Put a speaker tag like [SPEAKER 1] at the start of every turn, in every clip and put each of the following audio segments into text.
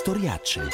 [SPEAKER 1] Storiacce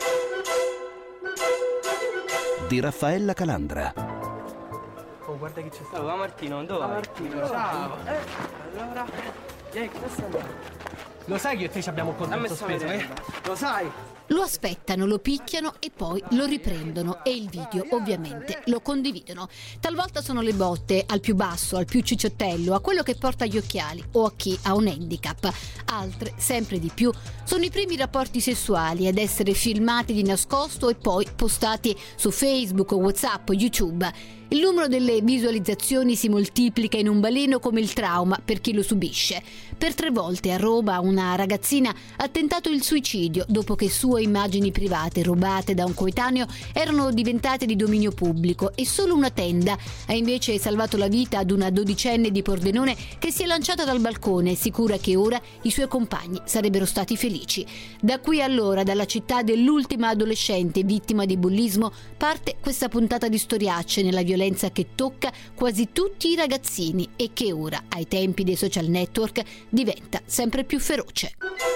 [SPEAKER 1] di Raffaella Calandra.
[SPEAKER 2] Oh, guarda che c'è stato. Va Martino, dove vai? Martino, ciao. Allora, vieni, cosa stai andando? Lo sai che io e te ci abbiamo un contatto sospeso, Lo sai?
[SPEAKER 3] Lo aspettano, lo picchiano e poi lo riprendono e il video ovviamente lo condividono. Talvolta sono le botte al più basso, al più cicciottello, a quello che porta gli occhiali o a chi ha un handicap. Altre, sempre di più, sono i primi rapporti sessuali ad essere filmati di nascosto e poi postati su Facebook, WhatsApp, YouTube. Il numero delle visualizzazioni si moltiplica in un baleno come il trauma per chi lo subisce. Per 3 volte a Roma una ragazzina ha tentato il suicidio dopo che sue immagini private rubate da un coetaneo erano diventate di dominio pubblico e solo una tenda ha invece salvato la vita ad una 12enne di Pordenone che si è lanciata dal balcone sicura che ora i suoi compagni sarebbero stati felici. Da qui allora, dalla città dell'ultima adolescente vittima di bullismo, parte questa puntata di Storiacce nella violenza che tocca quasi tutti i ragazzini e che ora, ai tempi dei social network, diventa sempre più feroce.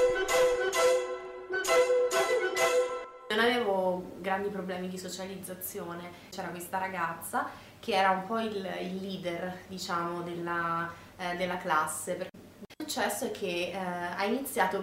[SPEAKER 4] Non avevo grandi problemi di socializzazione. C'era questa ragazza che era un po' il leader, diciamo, della classe. Il successo è che ha iniziato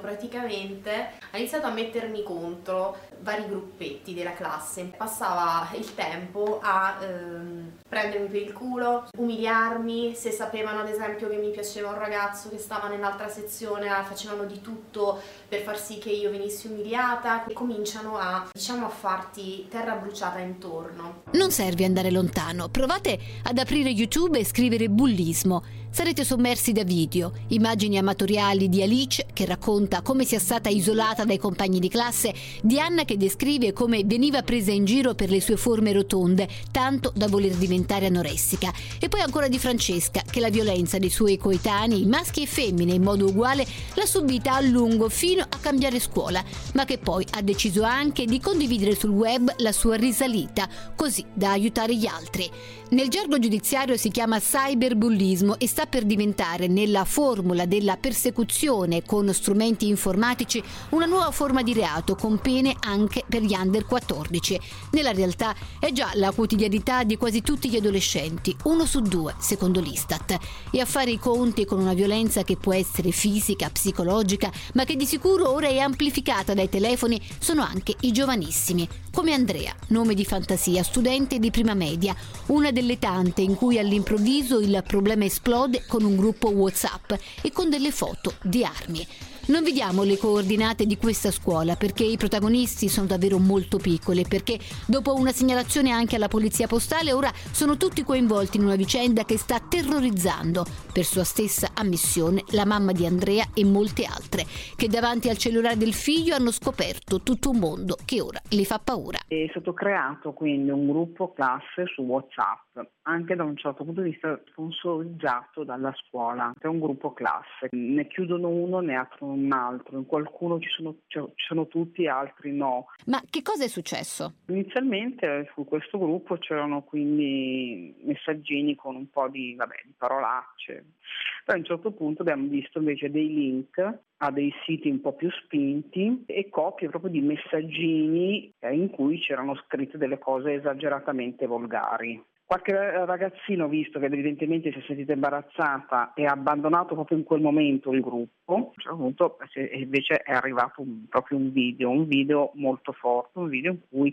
[SPEAKER 4] a mettermi contro vari gruppetti della classe. Passava il tempo a prendermi per il culo, umiliarmi. Se sapevano ad esempio che mi piaceva un ragazzo che stava nell'altra sezione, facevano di tutto per far sì che io venissi umiliata. E cominciano a farti terra bruciata intorno.
[SPEAKER 3] Non serve andare lontano, provate ad aprire YouTube e scrivere bullismo. Sarete sommersi da video, immagini amatoriali di Alice che racconta come sia stata isolata dai compagni di classe, di Anna che descrive come veniva presa in giro per le sue forme rotonde, tanto da voler diventare anoressica, e poi ancora di Francesca che la violenza dei suoi coetanei, maschi e femmine in modo uguale, l'ha subita a lungo fino a cambiare scuola, ma che poi ha deciso anche di condividere sul web la sua risalita, così da aiutare gli altri. Nel gergo giudiziario si chiama cyberbullismo e sta per diventare, nella formula della persecuzione con strumenti informatici, una nuova forma di reato con pene anche per gli under 14. Nella realtà è già la quotidianità di quasi tutti gli adolescenti, 1 su 2 secondo l'Istat, e a fare i conti con una violenza che può essere fisica, psicologica, ma che di sicuro ora è amplificata dai telefoni, sono anche i giovanissimi, come Andrea, nome di fantasia, studente di prima media, una delle tante in cui all'improvviso il problema esplode con un gruppo WhatsApp e con delle foto di armi. Non vi diamo le coordinate di questa scuola perché i protagonisti sono davvero molto piccoli, perché dopo una segnalazione anche alla polizia postale ora sono tutti coinvolti in una vicenda che sta terrorizzando, per sua stessa ammissione, la mamma di Andrea e molte altre, che davanti al cellulare del figlio hanno scoperto tutto un mondo che ora li fa paura.
[SPEAKER 5] È stato creato quindi un gruppo classe su WhatsApp, anche da un certo punto di vista sponsorizzato dalla scuola. È un gruppo classe, ne chiudono uno, ne aprono un altro, in qualcuno ci sono tutti, altri no.
[SPEAKER 3] Ma che cosa è successo?
[SPEAKER 5] Inizialmente su questo gruppo c'erano quindi messaggini con un po' di parolacce. Poi a un certo punto abbiamo visto invece dei link a dei siti un po' più spinti e copie proprio di messaggini in cui c'erano scritte delle cose esageratamente volgari. Qualche ragazzino, visto che evidentemente si è sentita imbarazzata e ha abbandonato proprio in quel momento il gruppo, a un certo punto invece è arrivato proprio un video molto forte, un video in cui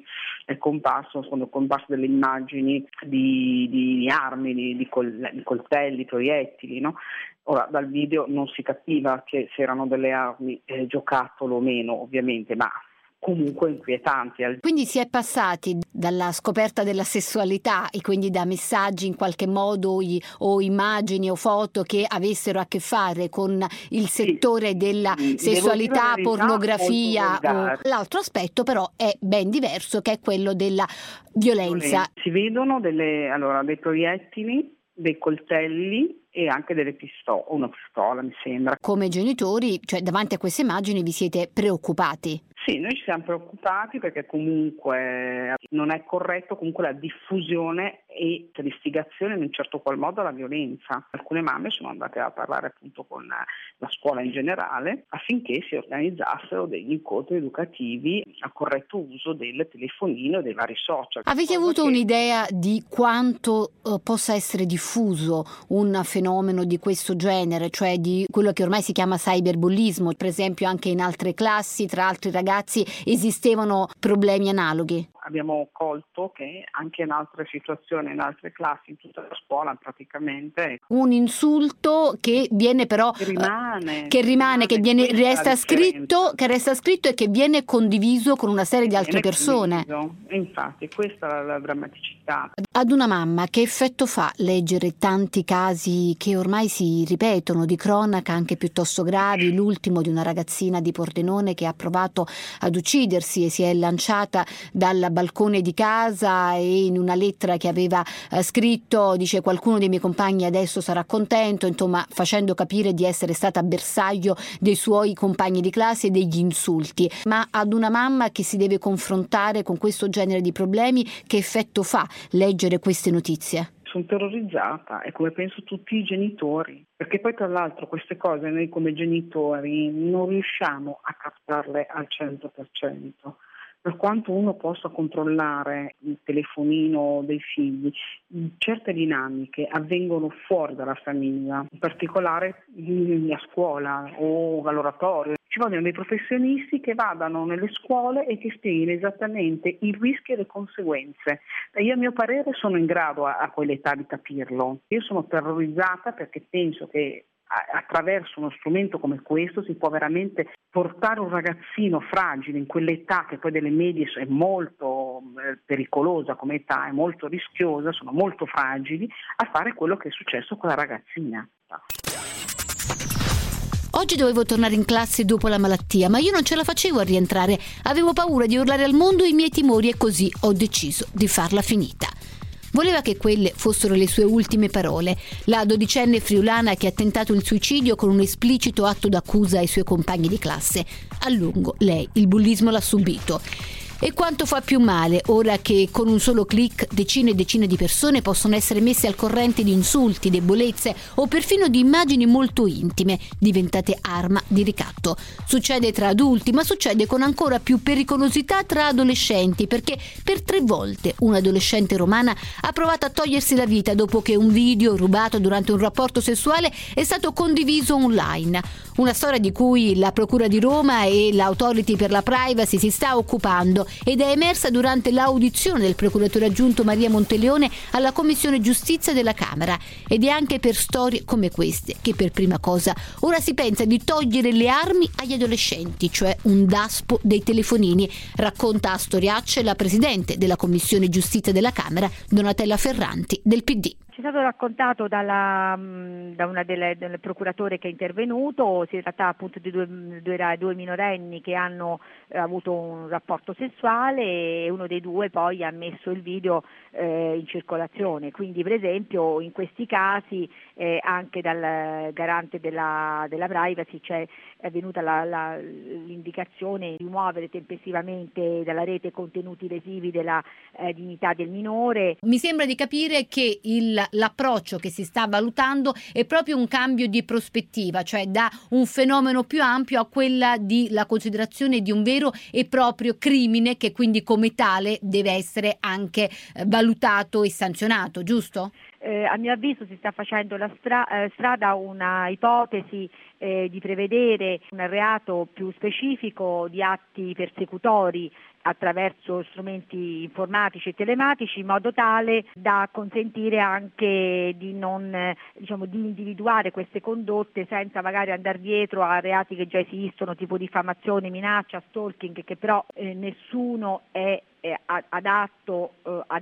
[SPEAKER 5] sono comparse delle immagini di armi, di coltelli, proiettili, no? Ora dal video non si capiva che se erano delle armi giocattolo o meno, ovviamente, ma comunque inquietanti.
[SPEAKER 3] Quindi si è passati dalla scoperta della sessualità e quindi da messaggi in qualche modo o immagini o foto che avessero a che fare con il settore della sessualità, pornografia. L'altro aspetto però è ben diverso, che è quello della violenza.
[SPEAKER 5] Si vedono dei proiettili, dei coltelli e anche una pistola mi sembra.
[SPEAKER 3] Come genitori, cioè davanti a queste immagini vi siete preoccupati?
[SPEAKER 5] Sì, noi ci siamo preoccupati perché comunque non è corretto comunque la diffusione e l'istigazione in un certo qual modo alla violenza. Alcune mamme sono andate a parlare appunto con la scuola in generale affinché si organizzassero degli incontri educativi a corretto uso del telefonino e dei vari social.
[SPEAKER 3] Avete avuto un'idea di quanto possa essere diffuso un fenomeno di questo genere, cioè di quello che ormai si chiama cyberbullismo? Per esempio anche in altre classi, tra altri ragazzi, esistevano problemi analoghi?
[SPEAKER 5] Abbiamo colto che anche in altre situazioni, in altre classi, in tutta la scuola praticamente.
[SPEAKER 3] Un insulto che viene però resta scritto e che viene condiviso con una serie di altre persone.
[SPEAKER 5] Infatti, questa è la drammaticità.
[SPEAKER 3] Ad una mamma che effetto fa leggere tanti casi che ormai si ripetono, di cronaca anche piuttosto gravi, l'ultimo di una ragazzina di Pordenone che ha provato ad uccidersi e si è lanciata dal balcone di casa e in una lettera che aveva scritto dice: qualcuno dei miei compagni adesso sarà contento, insomma facendo capire di essere stata bersaglio dei suoi compagni di classe e degli insulti. Ma ad una mamma che si deve confrontare con questo genere di problemi, che effetto fa leggere queste notizie?
[SPEAKER 5] Sono terrorizzata, e come penso tutti i genitori, perché poi tra l'altro queste cose noi come genitori non riusciamo a captarle al 100%. Per quanto uno possa controllare il telefonino dei figli, certe dinamiche avvengono fuori dalla famiglia, in particolare a scuola o all'oratorio. Ci vogliono dei professionisti che vadano nelle scuole e che spieghino esattamente i rischi e le conseguenze. Io a mio parere sono in grado a quell'età di capirlo. Io sono terrorizzata perché penso che attraverso uno strumento come questo si può veramente portare un ragazzino fragile in quell'età, che poi delle medie è molto pericolosa come età, è molto rischiosa, sono molto fragili, a fare quello che è successo con la ragazzina.
[SPEAKER 3] Oggi dovevo tornare in classe dopo la malattia, ma io non ce la facevo a rientrare, avevo paura di urlare al mondo i miei timori e così ho deciso di farla finita. Voleva che quelle fossero le sue ultime parole. La dodicenne friulana che ha tentato il suicidio con un esplicito atto d'accusa ai suoi compagni di classe. A lungo lei il bullismo l'ha subito. E quanto fa più male ora che con un solo click decine e decine di persone possono essere messe al corrente di insulti, debolezze o perfino di immagini molto intime, diventate arma di ricatto. Succede tra adulti, ma succede con ancora più pericolosità tra adolescenti, perché per 3 volte un'adolescente romana ha provato a togliersi la vita dopo che un video rubato durante un rapporto sessuale è stato condiviso online. Una storia di cui la Procura di Roma e l'Authority per la Privacy si sta occupando ed è emersa durante l'audizione del procuratore aggiunto Maria Monteleone alla Commissione Giustizia della Camera. Ed è anche per storie come queste che per prima cosa ora si pensa di togliere le armi agli adolescenti, cioè un daspo dei telefonini, racconta a storiacce la presidente della Commissione Giustizia della Camera, Donatella Ferranti del PD.
[SPEAKER 6] Ci è stato raccontato da una delle procuratori che è intervenuto, si tratta appunto di due minorenni che hanno avuto un rapporto sessuale e uno dei due poi ha messo il video in circolazione. Quindi per esempio in questi casi anche dal garante della privacy è venuta l'indicazione di rimuovere tempestivamente dalla rete contenuti lesivi della dignità del minore.
[SPEAKER 3] Mi sembra di capire che l'approccio che si sta valutando è proprio un cambio di prospettiva, cioè da un fenomeno più ampio a quella di la considerazione di un vero e proprio crimine che quindi come tale deve essere anche valutato e sanzionato, giusto?
[SPEAKER 6] A mio avviso si sta facendo la strada una ipotesi di prevedere un reato più specifico di atti persecutori attraverso strumenti informatici e telematici, in modo tale da consentire anche di di individuare queste condotte senza magari andare dietro a reati che già esistono, tipo diffamazione, minaccia, stalking, che però nessuno è adatto al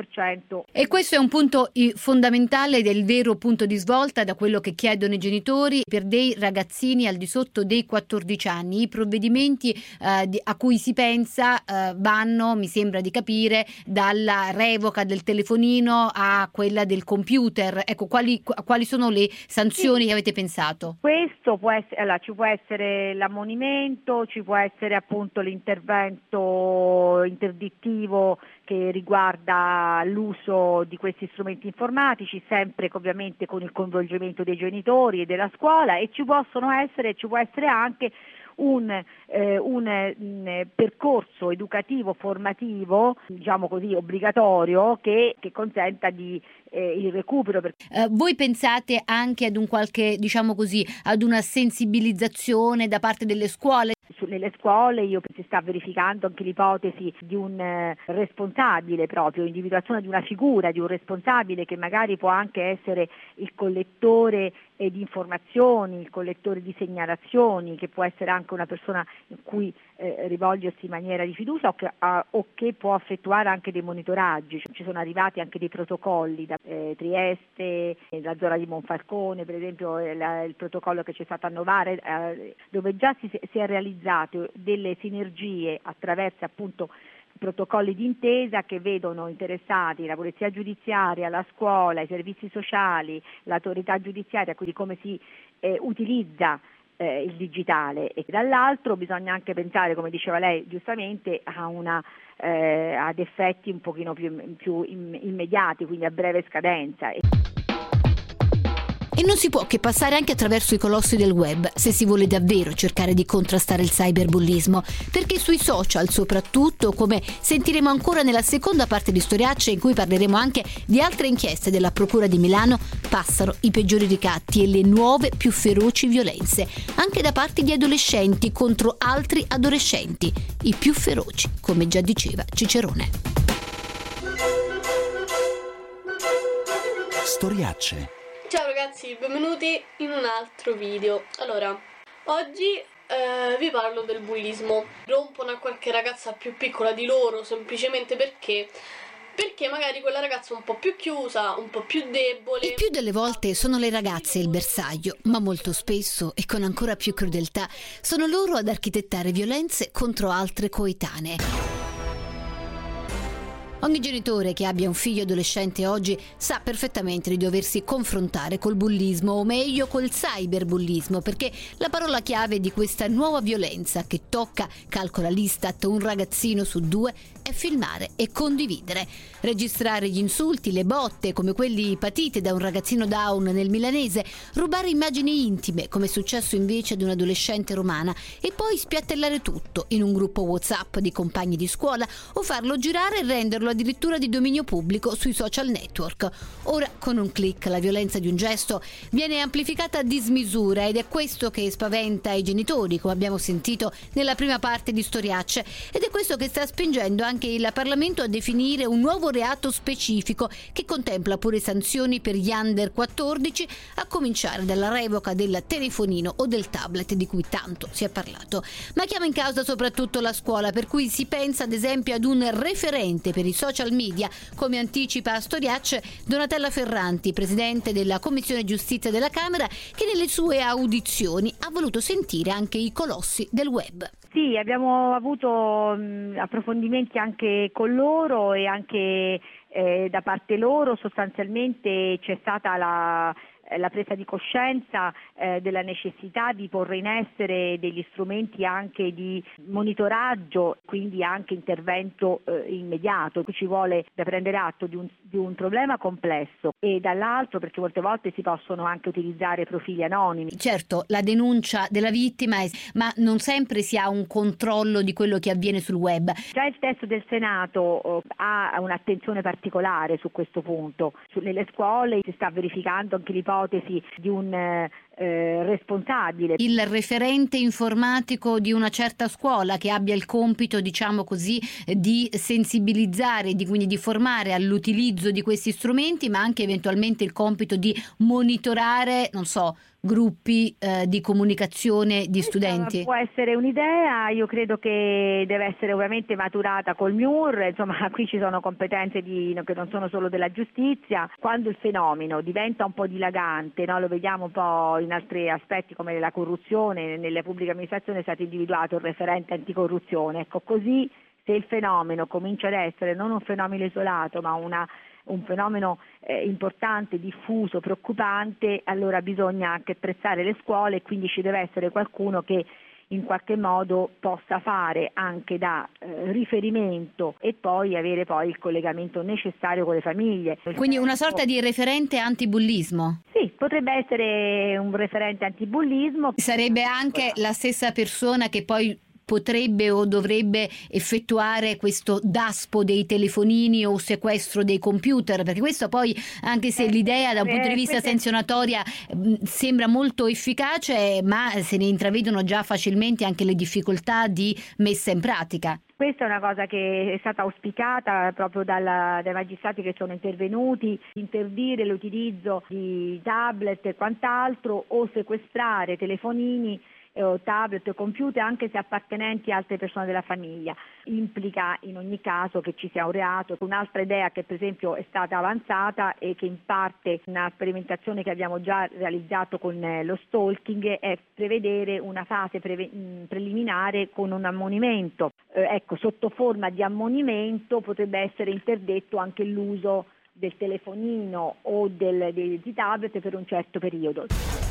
[SPEAKER 6] 100%.
[SPEAKER 3] E questo è un punto fondamentale del vero punto di svolta da quello che chiedono i genitori genitori per dei ragazzini al di sotto dei 14 anni. I provvedimenti a cui si pensa vanno, mi sembra di capire, dalla revoca del telefonino a quella del computer. Ecco, quali sono le sanzioni che avete pensato?
[SPEAKER 6] Questo può essere, allora, ci può essere l'ammonimento, ci può essere appunto l'intervento interdittivo che riguarda l'uso di questi strumenti informatici, sempre ovviamente con il coinvolgimento dei genitori e della scuola, e ci può essere anche un percorso educativo formativo, diciamo così, obbligatorio che consenta il recupero.
[SPEAKER 3] Voi pensate anche ad un qualche, diciamo così, ad una sensibilizzazione da parte delle scuole?
[SPEAKER 6] Nelle scuole si sta verificando anche l'ipotesi di un responsabile, proprio individuazione di una figura, di un responsabile che magari può anche essere il collettore di informazioni, il collettore di segnalazioni, che può essere anche una persona in cui rivolgersi in maniera di fiducia o che può effettuare anche dei monitoraggi. Ci sono arrivati anche dei protocolli da Trieste, la zona di Monfalcone, per esempio il protocollo che c'è stato a Novara, dove già si è realizzato delle sinergie attraverso appunto protocolli d'intesa che vedono interessati la polizia giudiziaria, la scuola, i servizi sociali, l'autorità giudiziaria, quindi come si utilizza il digitale, e dall'altro bisogna anche pensare, come diceva lei giustamente, ad effetti un pochino più immediati, quindi a breve scadenza.
[SPEAKER 3] E non si può che passare anche attraverso i colossi del web se si vuole davvero cercare di contrastare il cyberbullismo, perché sui social soprattutto, come sentiremo ancora nella seconda parte di Storiacce, in cui parleremo anche di altre inchieste della Procura di Milano, passano i peggiori ricatti e le nuove più feroci violenze, anche da parte di adolescenti contro altri adolescenti, i più feroci, come già diceva Cicerone.
[SPEAKER 1] Storiacce.
[SPEAKER 7] Ciao ragazzi, benvenuti in un altro video. Allora, oggi vi parlo del bullismo. Rompono a qualche ragazza più piccola di loro semplicemente perché magari quella ragazza è un po' più chiusa, un po' più debole.
[SPEAKER 3] Il più delle volte sono le ragazze il bersaglio, ma molto spesso, e con ancora più crudeltà, sono loro ad architettare violenze contro altre coetanee. Ogni genitore che abbia un figlio adolescente oggi sa perfettamente di doversi confrontare col bullismo, o meglio col cyberbullismo, perché la parola chiave di questa nuova violenza che tocca, calcola l'Istat, un ragazzino su 2 è filmare e condividere. Registrare gli insulti, le botte, come quelli patite da un ragazzino down nel milanese, rubare immagini intime, come è successo invece ad un'adolescente romana, e poi spiattellare tutto in un gruppo WhatsApp di compagni di scuola o farlo girare e renderlo addirittura di dominio pubblico sui social network. Ora, con un click, la violenza di un gesto viene amplificata a dismisura, ed è questo che spaventa i genitori, come abbiamo sentito nella prima parte di Storiacce, ed è questo che sta spingendo anche il Parlamento a definire un nuovo reato specifico che contempla pure sanzioni per gli under 14, a cominciare dalla revoca del telefonino o del tablet di cui tanto si è parlato. Ma chiama in causa soprattutto la scuola, per cui si pensa ad esempio ad un referente per i social media, come anticipa a Storiacce Donatella Ferranti, presidente della Commissione Giustizia della Camera, che nelle sue audizioni ha voluto sentire anche i colossi del web.
[SPEAKER 6] Sì, abbiamo avuto approfondimenti anche con loro, e anche da parte loro sostanzialmente c'è stata la presa di coscienza della necessità di porre in essere degli strumenti anche di monitoraggio, quindi anche intervento immediato. Ci vuole da prendere atto di un problema complesso, e dall'altro perché molte volte si possono anche utilizzare profili anonimi.
[SPEAKER 3] Certo, la denuncia della vittima ma non sempre si ha un controllo di quello che avviene sul web.
[SPEAKER 6] Già il testo del Senato ha un'attenzione particolare su questo punto. Nelle scuole si sta verificando anche l'ipotesi di un responsabile.
[SPEAKER 3] Il referente informatico di una certa scuola che abbia il compito, diciamo così, di sensibilizzare, quindi di formare all'utilizzo di questi strumenti, ma anche eventualmente il compito di monitorare, non so, gruppi di comunicazione di studenti.
[SPEAKER 6] Può essere un'idea, io credo che deve essere ovviamente maturata col MIUR, insomma qui ci sono competenze che non sono solo della giustizia. Quando il fenomeno diventa un po' dilagante, no? Lo vediamo un po' poi in altri aspetti come la corruzione nelle pubbliche amministrazioni è stato individuato il referente anticorruzione. Ecco, così se il fenomeno comincia ad essere non un fenomeno isolato ma un fenomeno importante, diffuso, preoccupante, allora bisogna anche attrezzare le scuole e quindi ci deve essere qualcuno che in qualche modo possa fare anche da riferimento e poi avere poi il collegamento necessario con le famiglie.
[SPEAKER 3] Quindi una sorta di referente antibullismo?
[SPEAKER 6] Sì, potrebbe essere un referente antibullismo.
[SPEAKER 3] Sarebbe anche la stessa persona che poi potrebbe o dovrebbe effettuare questo daspo dei telefonini o sequestro dei computer, perché questo poi, anche se l'idea da un punto di vista sanzionatoria sembra molto efficace, ma se ne intravedono già facilmente anche le difficoltà di messa in pratica.
[SPEAKER 6] Questa è una cosa che è stata auspicata proprio dai magistrati che sono intervenuti, interdire l'utilizzo di tablet e quant'altro o sequestrare telefonini o tablet o computer anche se appartenenti a altre persone della famiglia. Implica in ogni caso che ci sia un reato. Un'altra idea che per esempio è stata avanzata e che in parte una sperimentazione che abbiamo già realizzato con lo stalking è prevedere una fase preliminare con un ammonimento. Ecco, sotto forma di ammonimento potrebbe essere interdetto anche l'uso del telefonino o di tablet per un certo periodo.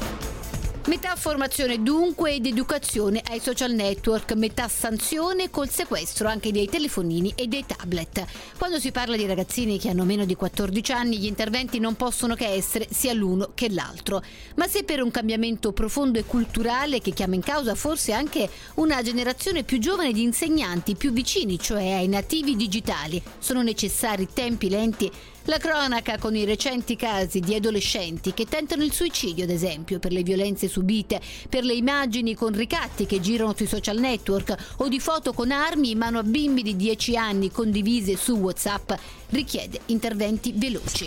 [SPEAKER 3] Metà formazione dunque ed educazione ai social network, metà sanzione col sequestro anche dei telefonini e dei tablet. Quando si parla di ragazzini che hanno meno di 14 anni, gli interventi non possono che essere sia l'uno che l'altro. Ma se per un cambiamento profondo e culturale che chiama in causa forse anche una generazione più giovane di insegnanti più vicini, cioè ai nativi digitali, sono necessari tempi lenti, la cronaca con i recenti casi di adolescenti che tentano il suicidio, ad esempio, per le violenze subite, per le immagini con ricatti che girano sui social network o di foto con armi in mano a bimbi di 10 anni condivise su WhatsApp, richiede interventi veloci.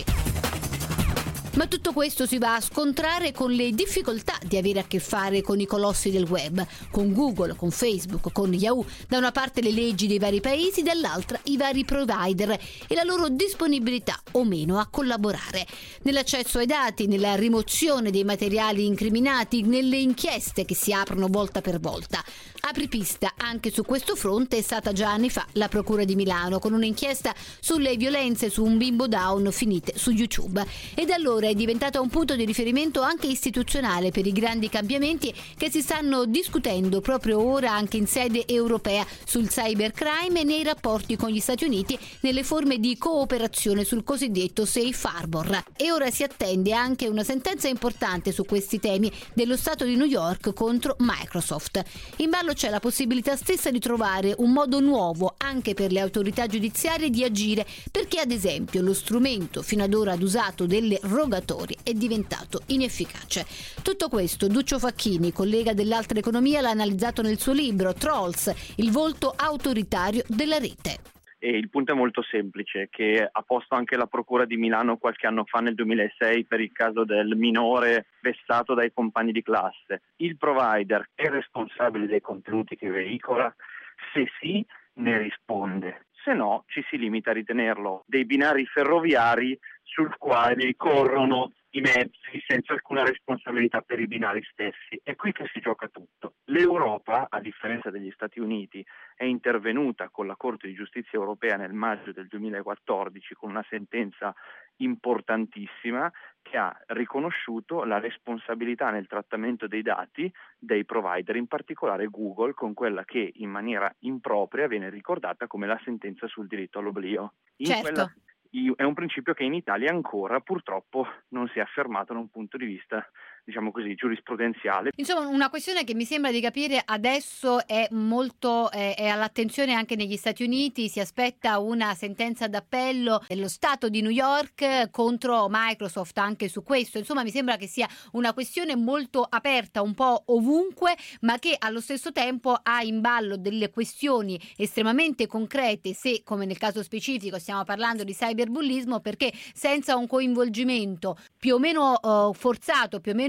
[SPEAKER 3] Ma tutto questo si va a scontrare con le difficoltà di avere a che fare con i colossi del web, con Google, con Facebook, con Yahoo, da una parte le leggi dei vari paesi, dall'altra i vari provider e la loro disponibilità o meno a collaborare. Nell'accesso ai dati, nella rimozione dei materiali incriminati, nelle inchieste che si aprono volta per volta. Apripista anche su questo fronte è stata già anni fa la Procura di Milano con un'inchiesta sulle violenze su un bimbo down finite su YouTube e da allora è diventata un punto di riferimento anche istituzionale per i grandi cambiamenti che si stanno discutendo proprio ora anche in sede europea sul cybercrime e nei rapporti con gli Stati Uniti nelle forme di cooperazione sul cosiddetto Safe Harbor. E ora si attende anche una sentenza importante su questi temi dello Stato di New York contro Microsoft. In ballo c'è la possibilità stessa di trovare un modo nuovo anche per le autorità giudiziarie di agire, perché ad esempio lo strumento fino ad ora usato delle rogatorie è diventato inefficace. Tutto questo Duccio Facchini, collega dell'Altra Economia, l'ha analizzato nel suo libro Trolls, il volto autoritario della rete.
[SPEAKER 8] E il punto è molto semplice, che ha posto anche la Procura di Milano qualche anno fa, nel 2006, per il caso del minore vessato dai compagni di classe. Il provider è responsabile dei contenuti che veicola? Se sì, ne risponde. Se no, ci si limita a ritenerlo dei binari ferroviari sul quale corrono i mezzi senza alcuna responsabilità per i binari stessi. È qui che si gioca tutto. L'Europa, a differenza degli Stati Uniti, è intervenuta con la Corte di Giustizia Europea nel maggio del 2014 con una sentenza importantissima che ha riconosciuto la responsabilità nel trattamento dei dati dei provider, in particolare Google, con quella che in maniera impropria viene ricordata come la sentenza sul diritto all'oblio.
[SPEAKER 3] Certo.
[SPEAKER 8] È un principio che in Italia ancora purtroppo non si è affermato da un punto di vista, diciamo così, giurisprudenziale.
[SPEAKER 3] Insomma, una questione che mi sembra di capire adesso è molto è all'attenzione anche negli Stati Uniti. Si aspetta una sentenza d'appello dello Stato di New York contro Microsoft anche su questo. Insomma, mi sembra che sia una questione molto aperta un po' ovunque, ma che allo stesso tempo ha in ballo delle questioni estremamente concrete, se come nel caso specifico stiamo parlando di cyberbullismo, perché senza un coinvolgimento più o meno forzato, più o meno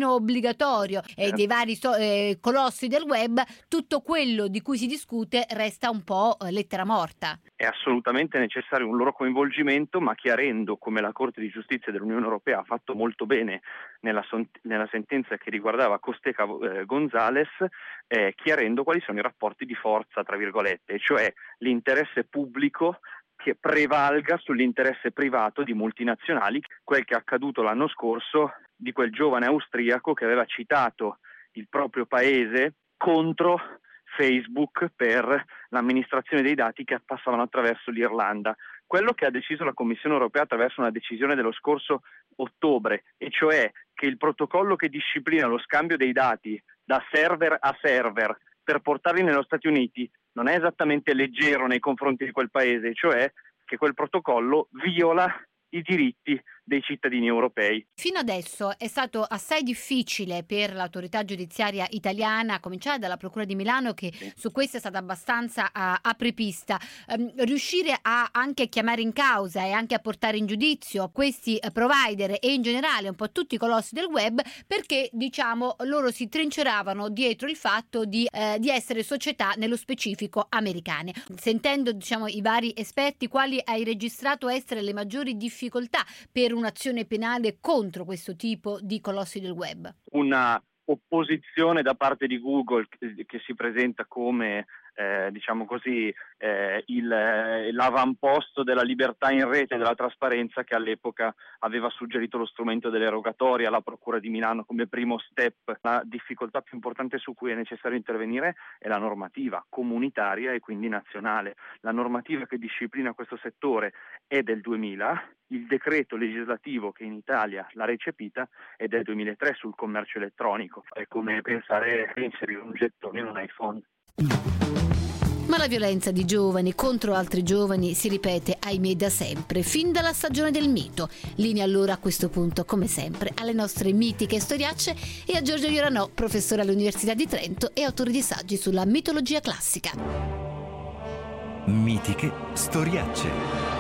[SPEAKER 3] pieno obbligatorio dei vari colossi del web, tutto quello di cui si discute resta un po' lettera morta.
[SPEAKER 8] È assolutamente necessario un loro coinvolgimento, ma chiarendo, come la Corte di Giustizia dell'Unione Europea ha fatto molto bene nella sentenza che riguardava Costeca Gonzales, chiarendo quali sono i rapporti di forza, tra virgolette, cioè l'interesse pubblico che prevalga sull'interesse privato di multinazionali, quel che è accaduto l'anno scorso di quel giovane austriaco che aveva citato il proprio paese contro Facebook per l'amministrazione dei dati che passavano attraverso l'Irlanda. Quello che ha deciso la Commissione Europea attraverso una decisione dello scorso ottobre, e cioè che il protocollo che disciplina lo scambio dei dati da server a server per portarli negli Stati Uniti non è esattamente leggero nei confronti di quel paese, cioè che quel protocollo viola i diritti dei cittadini europei.
[SPEAKER 3] Fino adesso è stato assai difficile per l'autorità giudiziaria italiana, a cominciare dalla Procura di Milano, che su questo è stata abbastanza apripista, riuscire a anche chiamare in causa e anche a portare in giudizio questi provider e in generale un po' tutti i colossi del web, perché diciamo loro si trinceravano dietro il fatto di essere società nello specifico americane. Sentendo diciamo i vari esperti, quali hai registrato essere le maggiori difficoltà per un'azione penale contro questo tipo di colossi del web?
[SPEAKER 8] Una opposizione da parte di Google che si presenta come diciamo così l'avamposto della libertà in rete e della trasparenza, che all'epoca aveva suggerito lo strumento delle rogatorie alla Procura di Milano come primo step. La difficoltà più importante su cui è necessario intervenire è la normativa comunitaria e quindi nazionale. La normativa che disciplina questo settore è del 2000, il decreto legislativo che in Italia l'ha recepita è del 2003 sul commercio elettronico. È come pensare a inserire un gettone in un iPhone.
[SPEAKER 3] Ma la violenza di giovani contro altri giovani si ripete, ahimè, da sempre, fin dalla stagione del mito. Linea allora a questo punto, come sempre, alle nostre mitiche storiacce e a Giorgio Ioranò, professore all'Università di Trento e autore di saggi sulla mitologia classica.
[SPEAKER 1] Mitiche storiacce.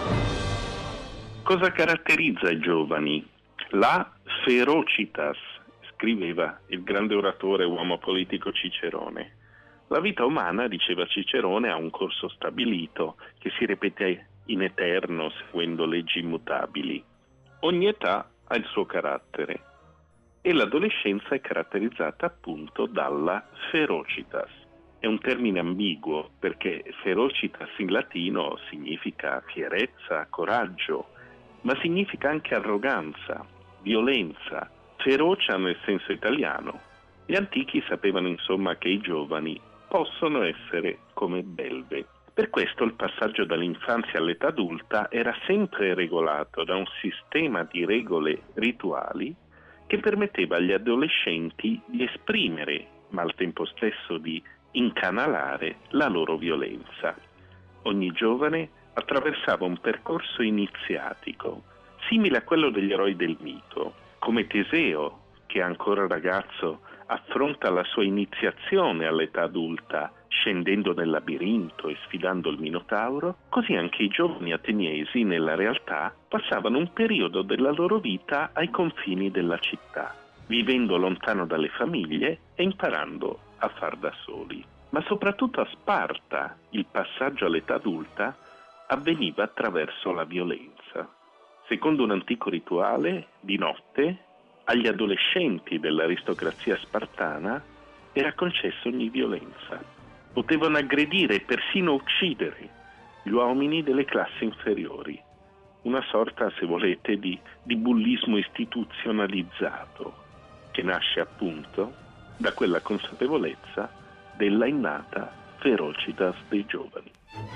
[SPEAKER 9] Cosa caratterizza i giovani? La ferocitas, scriveva il grande oratore uomo politico Cicerone. La vita umana, diceva Cicerone, ha un corso stabilito che si ripete in eterno seguendo leggi immutabili. Ogni età ha il suo carattere e l'adolescenza è caratterizzata appunto dalla ferocitas. È un termine ambiguo perché ferocitas in latino significa fierezza, coraggio, ma significa anche arroganza, violenza, ferocia nel senso italiano. Gli antichi sapevano insomma che i giovani possono essere come belve. Per questo il passaggio dall'infanzia all'età adulta era sempre regolato da un sistema di regole rituali che permetteva agli adolescenti di esprimere, ma al tempo stesso di incanalare, la loro violenza. Ogni giovane attraversava un percorso iniziatico, simile a quello degli eroi del mito, come Teseo, che ancora ragazzo affronta la sua iniziazione all'età adulta scendendo nel labirinto e sfidando il Minotauro, così anche i giovani ateniesi nella realtà passavano un periodo della loro vita ai confini della città, vivendo lontano dalle famiglie e imparando a far da soli. Ma soprattutto a Sparta il passaggio all'età adulta avveniva attraverso la violenza. Secondo un antico rituale, di notte, agli adolescenti dell'aristocrazia spartana era concessa ogni violenza. Potevano aggredire e persino uccidere gli uomini delle classi inferiori. Una sorta, se volete, di bullismo istituzionalizzato che nasce appunto da quella consapevolezza della innata ferocitas dei giovani.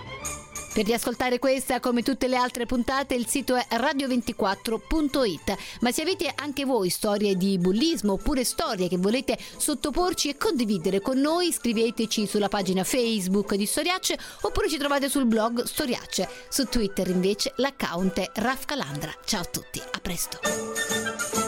[SPEAKER 3] Per riascoltare questa, come tutte le altre puntate, il sito è radio24.it. Ma se avete anche voi storie di bullismo oppure storie che volete sottoporci e condividere con noi, scriveteci sulla pagina Facebook di Storiacce oppure ci trovate sul blog Storiacce. Su Twitter invece l'account è Raf Calandra. Ciao a tutti, a presto.